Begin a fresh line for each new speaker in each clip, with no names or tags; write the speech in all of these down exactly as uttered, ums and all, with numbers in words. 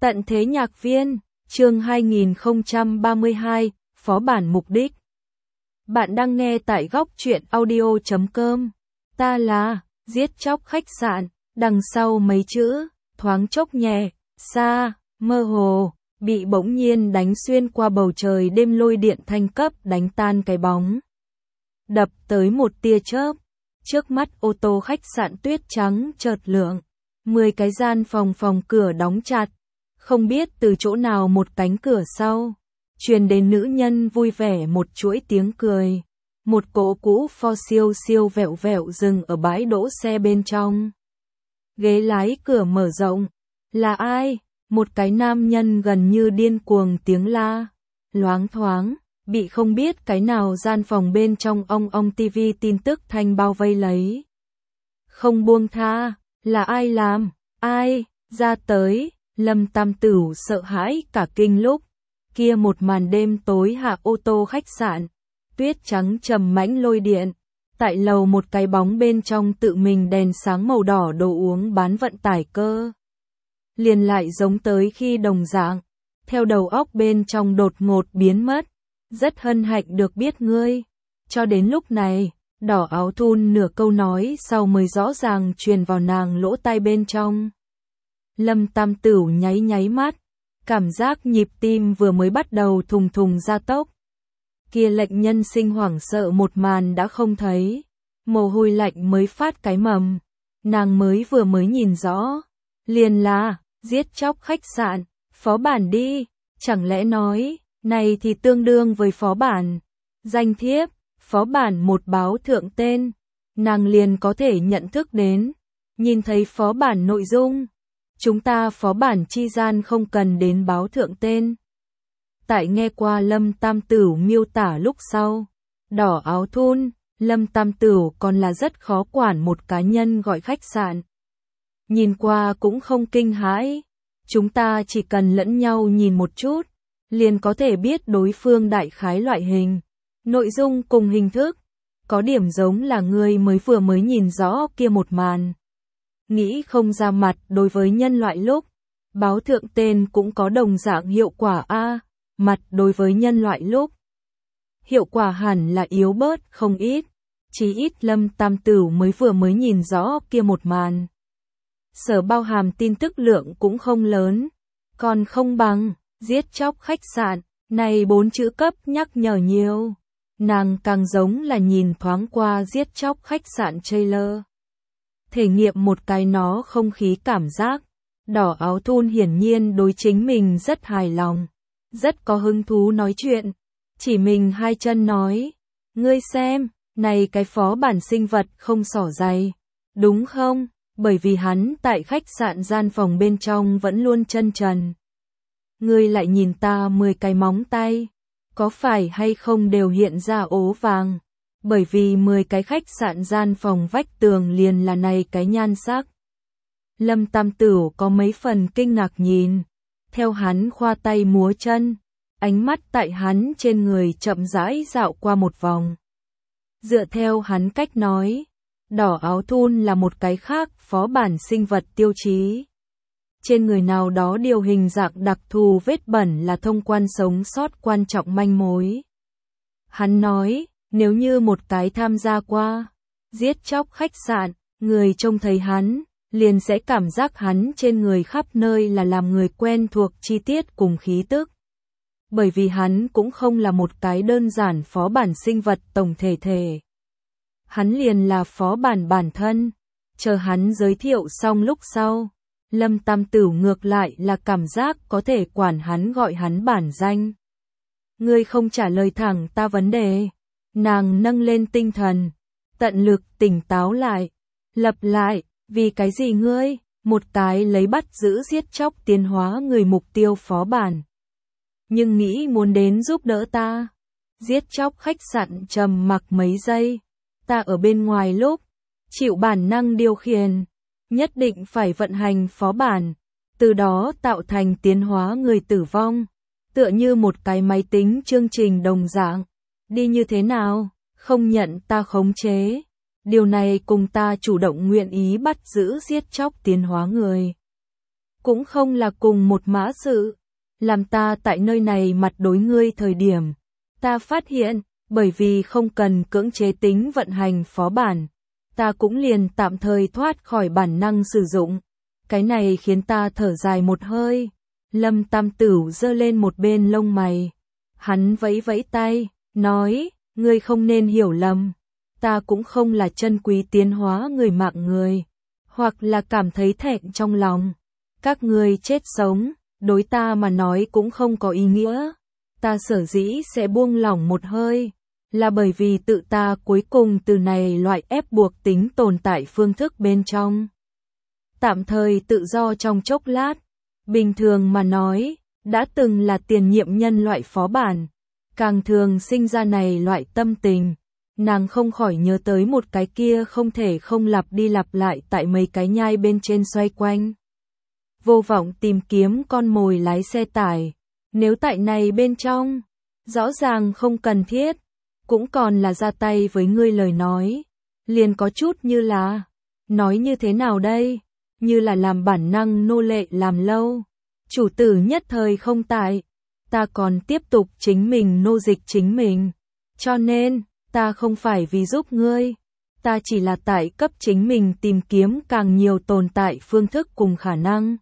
Tận thế nhạc viên, chương hai nghìn không trăm ba mươi hai, phó bản mục đích. Bạn đang nghe tại góc truyện audio chấm com. Ta là, giết chóc khách sạn, đằng sau mấy chữ, thoáng chốc nhẹ, xa, mơ hồ, bị bỗng nhiên đánh xuyên qua bầu trời đêm lôi điện thanh cấp đánh tan cái bóng. Đập tới một tia chớp, trước mắt ô tô khách sạn tuyết trắng chợt lượng, mười cái gian phòng phòng cửa đóng chặt. Không biết từ chỗ nào một cánh cửa sau, truyền đến nữ nhân vui vẻ một chuỗi tiếng cười. Một cỗ cũ Ford siêu siêu vẹo vẹo dừng ở bãi đỗ xe bên trong. Ghế lái cửa mở rộng. Là ai? Một cái nam nhân gần như điên cuồng tiếng la. Loáng thoáng, bị không biết cái nào gian phòng bên trong ong ong tivi tin tức thanh bao vây lấy. Không buông tha, là ai làm? Ai? Ra tới. Lâm Tam Tửu sợ hãi cả kinh lúc kia một màn đêm tối hạ ô tô khách sạn, tuyết trắng trầm mãnh lôi điện, tại lầu một cái bóng bên trong tự mình đèn sáng màu đỏ đồ uống bán vận tải cơ. Liền lại giống tới khi đồng dạng, theo đầu óc bên trong đột ngột biến mất, rất hân hạnh được biết ngươi. Cho đến lúc này, đỏ áo thun nửa câu nói sau mới rõ ràng truyền vào nàng lỗ tai bên trong. Lâm Tam Tửu nháy nháy mắt, cảm giác nhịp tim vừa mới bắt đầu thùng thùng gia tốc. Kia lệnh nhân sinh hoảng sợ một màn đã không thấy, mồ hôi lạnh mới phát cái mầm, nàng mới vừa mới nhìn rõ, liền là, giết chóc khách sạn, phó bản đi, chẳng lẽ nói, này thì tương đương với phó bản, danh thiếp, phó bản một báo thượng tên, nàng liền có thể nhận thức đến, nhìn thấy phó bản nội dung. Chúng ta phó bản chi gian không cần đến báo thượng tên. Tại nghe qua Lâm Tam Tửu miêu tả lúc sau, đỏ áo thun, Lâm Tam Tửu còn là rất khó quản một cá nhân gọi khách sạn. Nhìn qua cũng không kinh hãi, chúng ta chỉ cần lẫn nhau nhìn một chút, liền có thể biết đối phương đại khái loại hình, nội dung cùng hình thức, có điểm giống là người mới vừa mới nhìn rõ kia một màn. Nghĩ không ra mặt đối với nhân loại lúc, báo thượng tên cũng có đồng dạng hiệu quả a, mặt đối với nhân loại lúc. Hiệu quả hẳn là yếu bớt không ít, chí ít Lâm Tam Tửu mới vừa mới nhìn rõ kia một màn. Sở bao hàm tin tức lượng cũng không lớn, còn không bằng, giết chóc khách sạn, này bốn chữ cấp nhắc nhở nhiều. Nàng càng giống là nhìn thoáng qua giết chóc khách sạn trailer. Thể nghiệm một cái nó không khí cảm giác, đỏ áo thun hiển nhiên đối chính mình rất hài lòng, rất có hứng thú nói chuyện, chỉ mình hai chân nói, ngươi xem, này cái phó bản sinh vật không xỏ giày, đúng không, bởi vì hắn tại khách sạn gian phòng bên trong vẫn luôn chân trần. Ngươi lại nhìn ta mười cái móng tay, có phải hay không đều hiện ra ố vàng. Bởi vì mười cái khách sạn gian phòng vách tường liền là này cái nhan sắc. Lâm Tam Tửu có mấy phần kinh ngạc nhìn, theo hắn khoa tay múa chân, ánh mắt tại hắn trên người chậm rãi dạo qua một vòng. Dựa theo hắn cách nói, đỏ áo thun là một cái khác phó bản sinh vật tiêu chí. Trên người nào đó điều hình dạng đặc thù vết bẩn là thông quan sống sót quan trọng manh mối. Hắn nói, nếu như một cái tham gia qua, giết chóc khách sạn, người trông thấy hắn, liền sẽ cảm giác hắn trên người khắp nơi là làm người quen thuộc chi tiết cùng khí tức. Bởi vì hắn cũng không là một cái đơn giản phó bản sinh vật tổng thể thể. Hắn liền là phó bản bản thân, chờ hắn giới thiệu xong lúc sau, Lâm Tam Tửu ngược lại là cảm giác có thể quản hắn gọi hắn bản danh. Ngươi không trả lời thẳng ta vấn đề. Nàng nâng lên tinh thần, tận lực tỉnh táo lại, lập lại, vì cái gì ngươi, một cái lấy bắt giữ giết chóc tiến hóa người mục tiêu phó bản. Nhưng nghĩ muốn đến giúp đỡ ta, giết chóc khách sạn trầm mặc mấy giây, ta ở bên ngoài lúc, chịu bản năng điều khiển, nhất định phải vận hành phó bản, từ đó tạo thành tiến hóa người tử vong, tựa như một cái máy tính chương trình đồng dạng. Đi như thế nào, không nhận ta khống chế. Điều này cùng ta chủ động nguyện ý bắt giữ giết chóc tiến hóa người. cũng không là cùng một mã sự. Làm ta tại nơi này mặt đối ngươi thời điểm, ta phát hiện, bởi vì không cần cưỡng chế tính vận hành phó bản, ta cũng liền tạm thời thoát khỏi bản năng sử dụng. Cái này khiến ta thở dài một hơi. Lâm Tam Tửu giơ lên một bên lông mày. Hắn vẫy vẫy tay, nói, ngươi không nên hiểu lầm. Ta cũng không là chân quý tiến hóa người mạng người, hoặc là cảm thấy thẹn trong lòng. Các ngươi chết sống, đối ta mà nói cũng không có ý nghĩa. Ta sở dĩ sẽ buông lỏng một hơi, là bởi vì tự ta cuối cùng từ này loại ép buộc tính tồn tại phương thức bên trong. Tạm thời tự do trong chốc lát, bình thường mà nói, đã từng là tiền nhiệm nhân loại phó bản, càng thường sinh ra này loại tâm tình. Nàng không khỏi nhớ tới một cái kia không thể không lặp đi lặp lại tại mấy cái nhai bên trên xoay quanh. Vô vọng tìm kiếm con mồi lái xe tải, nếu tại này bên trong, rõ ràng không cần thiết, cũng còn là ra tay với ngươi lời nói, liền có chút như là, nói như thế nào đây, như là làm bản năng nô lệ làm lâu, chủ tử nhất thời không tại, ta còn tiếp tục chính mình nô dịch chính mình, cho nên, ta không phải vì giúp ngươi, ta chỉ là tại cấp chính mình tìm kiếm càng nhiều tồn tại phương thức cùng khả năng.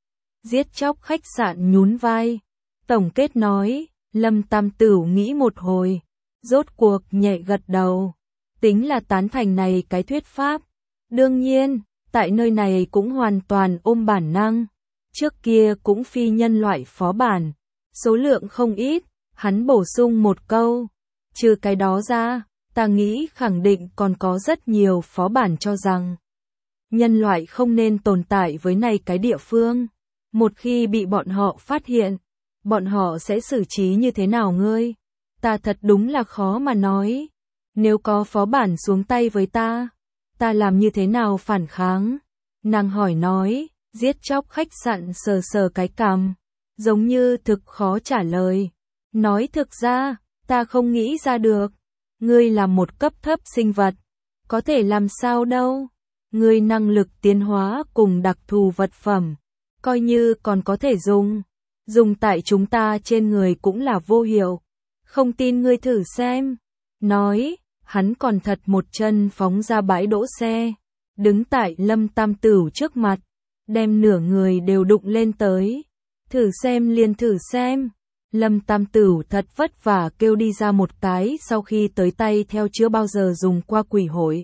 Giết chóc khách sạn nhún vai, tổng kết nói, Lâm Tam Tửu nghĩ một hồi, rốt cuộc nhẹ gật đầu, tính là tán thành này cái thuyết pháp. Đương nhiên, tại nơi này cũng hoàn toàn ôm bản năng, trước kia cũng phi nhân loại phó bản, số lượng không ít, hắn bổ sung một câu, trừ cái đó ra, ta nghĩ khẳng định còn có rất nhiều phó bản cho rằng nhân loại không nên tồn tại với này cái địa phương. Một khi bị bọn họ phát hiện, bọn họ sẽ xử trí như thế nào ngươi? Ta thật đúng là khó mà nói. Nếu có phó bản xuống tay với ta, ta làm như thế nào phản kháng? Nàng hỏi nói, giết chóc khách sạn sờ sờ cái cằm, giống như thực khó trả lời. Nói thực ra, ta không nghĩ ra được. Ngươi là một cấp thấp sinh vật, có thể làm sao đâu? Ngươi năng lực tiến hóa cùng đặc thù vật phẩm, coi như còn có thể dùng, dùng tại chúng ta trên người cũng là vô hiệu. Không tin ngươi thử xem. Nói, hắn còn thật một chân phóng ra bãi đỗ xe, đứng tại Lâm Tam Tửu trước mặt, đem nửa người đều đụng lên tới. Thử xem liền thử xem. Lâm Tam Tửu thật vất vả kêu đi ra một cái sau khi tới tay theo chưa bao giờ dùng qua quỷ hội.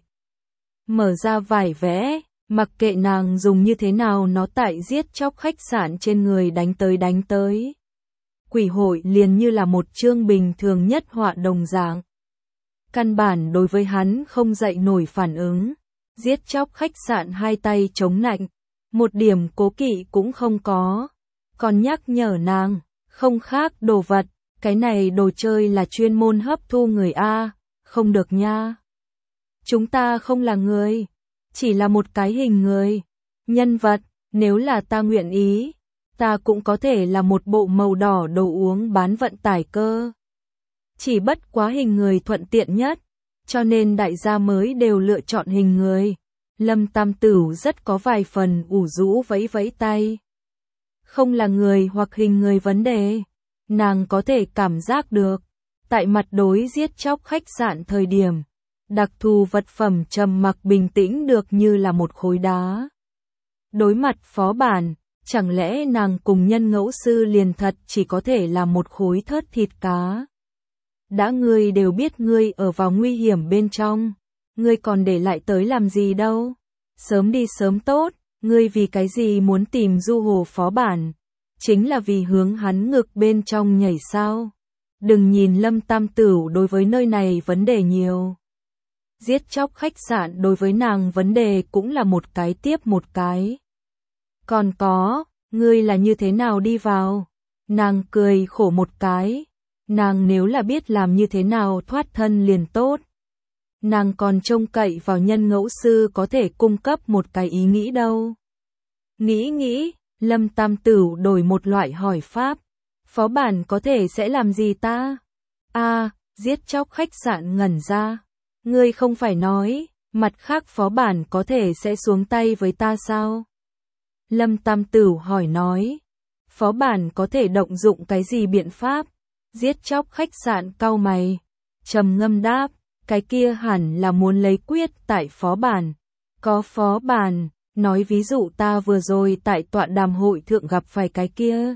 Mở ra vải vẽ, mặc kệ nàng dùng như thế nào nó tại giết chóc khách sạn trên người đánh tới đánh tới. Quỷ hội liền như là một chương bình thường nhất họa đồng dạng. Căn bản đối với hắn không dậy nổi phản ứng. Giết chóc khách sạn hai tay chống nạnh, một điểm cố kỵ cũng không có. Còn nhắc nhở nàng, không khác đồ vật, cái này đồ chơi là chuyên môn hấp thu người A, không được nha. Chúng ta không là người, chỉ là một cái hình người, nhân vật, nếu là ta nguyện ý, ta cũng có thể là một bộ màu đỏ đồ uống bán vận tải cơ. Chỉ bất quá hình người thuận tiện nhất, cho nên đại gia mới đều lựa chọn hình người. Lâm Tam Tửu rất có vài phần ủ rũ vẫy vẫy tay. Không là người hoặc hình người vấn đề, nàng có thể cảm giác được, tại mặt đối giết chóc khách sạn thời điểm, đặc thù vật phẩm trầm mặc bình tĩnh được như là một khối đá. Đối mặt phó bản, chẳng lẽ nàng cùng nhân ngẫu sư liền thật chỉ có thể là một khối thớt thịt cá? Đã ngươi đều biết ngươi ở vào nguy hiểm bên trong, ngươi còn để lại tới làm gì đâu? Sớm đi sớm tốt, ngươi vì cái gì muốn tìm Du Hồ phó bản? Chính là vì hướng hắn ngực bên trong nhảy sao? Đừng nhìn Lâm Tam Tửu đối với nơi này vấn đề nhiều. Giết chóc khách sạn đối với nàng vấn đề cũng là một cái tiếp một cái. Còn có, ngươi là như thế nào đi vào? Nàng cười khổ một cái. Nàng nếu là biết làm như thế nào thoát thân liền tốt. Nàng còn trông cậy vào nhân ngẫu sư có thể cung cấp một cái ý nghĩ đâu. Nghĩ nghĩ, Lâm Tam Tửu đổi một loại hỏi pháp. Phó bản có thể sẽ làm gì ta? A, giết chóc khách sạn ngẩn ra. Ngươi không phải nói, mặt khác phó bản có thể sẽ xuống tay với ta sao? Lâm Tam Tửu hỏi nói. Phó bản có thể động dụng cái gì biện pháp? Giết chóc khách sạn cau mày. Trầm ngâm đáp, cái kia hẳn là muốn lấy quyết tại phó bản. Có phó bản, nói ví dụ ta vừa rồi tại tọa đàm hội thượng gặp phải cái kia.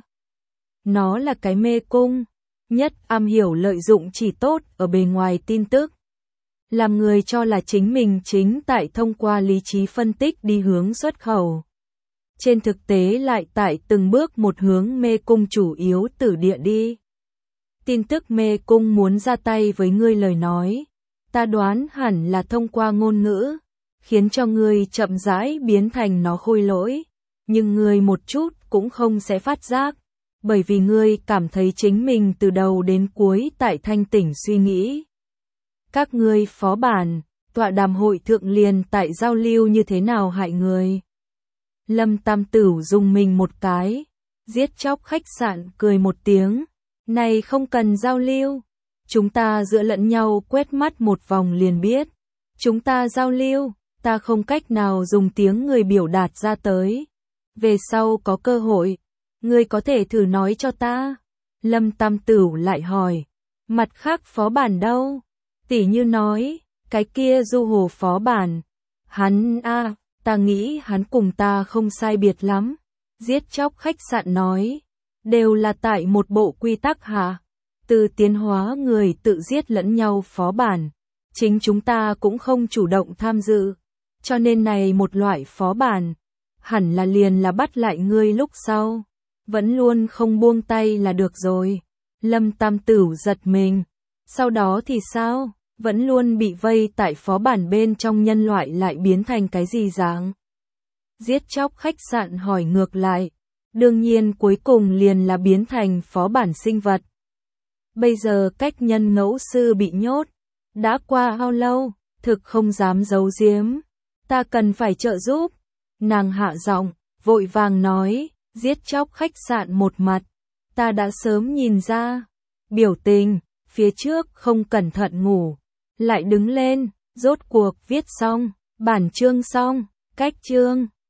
Nó là cái mê cung, nhất am hiểu lợi dụng chỉ tốt ở bề ngoài tin tức. Làm người cho là chính mình chính tại thông qua lý trí phân tích đi hướng xuất khẩu. Trên thực tế lại tại từng bước một hướng mê cung chủ yếu từ địa đi. Tin tức mê cung muốn ra tay với ngươi lời nói, ta đoán hẳn là thông qua ngôn ngữ, khiến cho ngươi chậm rãi biến thành nó khôi lỗi, nhưng ngươi một chút cũng không sẽ phát giác, bởi vì ngươi cảm thấy chính mình từ đầu đến cuối tại thanh tỉnh suy nghĩ. Các ngươi phó bản, tọa đàm hội thượng liền tại giao lưu như thế nào hại người. Lâm Tam Tửu dùng mình một cái, giết chóc khách sạn cười một tiếng, này không cần giao lưu, chúng ta giữa lẫn nhau quét mắt một vòng liền biết, chúng ta giao lưu, ta không cách nào dùng tiếng người biểu đạt ra tới, về sau có cơ hội, ngươi có thể thử nói cho ta. Lâm Tam Tửu lại hỏi, mặt khác phó bản đâu? Tỉ như nói, cái kia du hồ phó bản, hắn a à, ta nghĩ hắn cùng ta không sai biệt lắm. Giết chóc khách sạn nói, đều là tại một bộ quy tắc hả? Từ tiến hóa người tự giết lẫn nhau phó bản, chính chúng ta cũng không chủ động tham dự, cho nên này một loại phó bản, hẳn là liền là bắt lại ngươi lúc sau, vẫn luôn không buông tay là được rồi. Lâm Tam Tửu giật mình, sau đó thì sao? Vẫn luôn bị vây tại phó bản bên trong nhân loại lại biến thành cái gì dáng? Giết chóc khách sạn hỏi ngược lại, đương nhiên cuối cùng liền là biến thành phó bản sinh vật. Bây giờ cách nhân ngẫu sư bị nhốt, đã qua bao lâu, thực không dám giấu giếm, ta cần phải trợ giúp. Nàng hạ giọng, vội vàng nói, giết chóc khách sạn một mặt, ta đã sớm nhìn ra, biểu tình, phía trước không cẩn thận ngủ, lại đứng lên, rốt cuộc viết xong, bản chương xong, cách chương.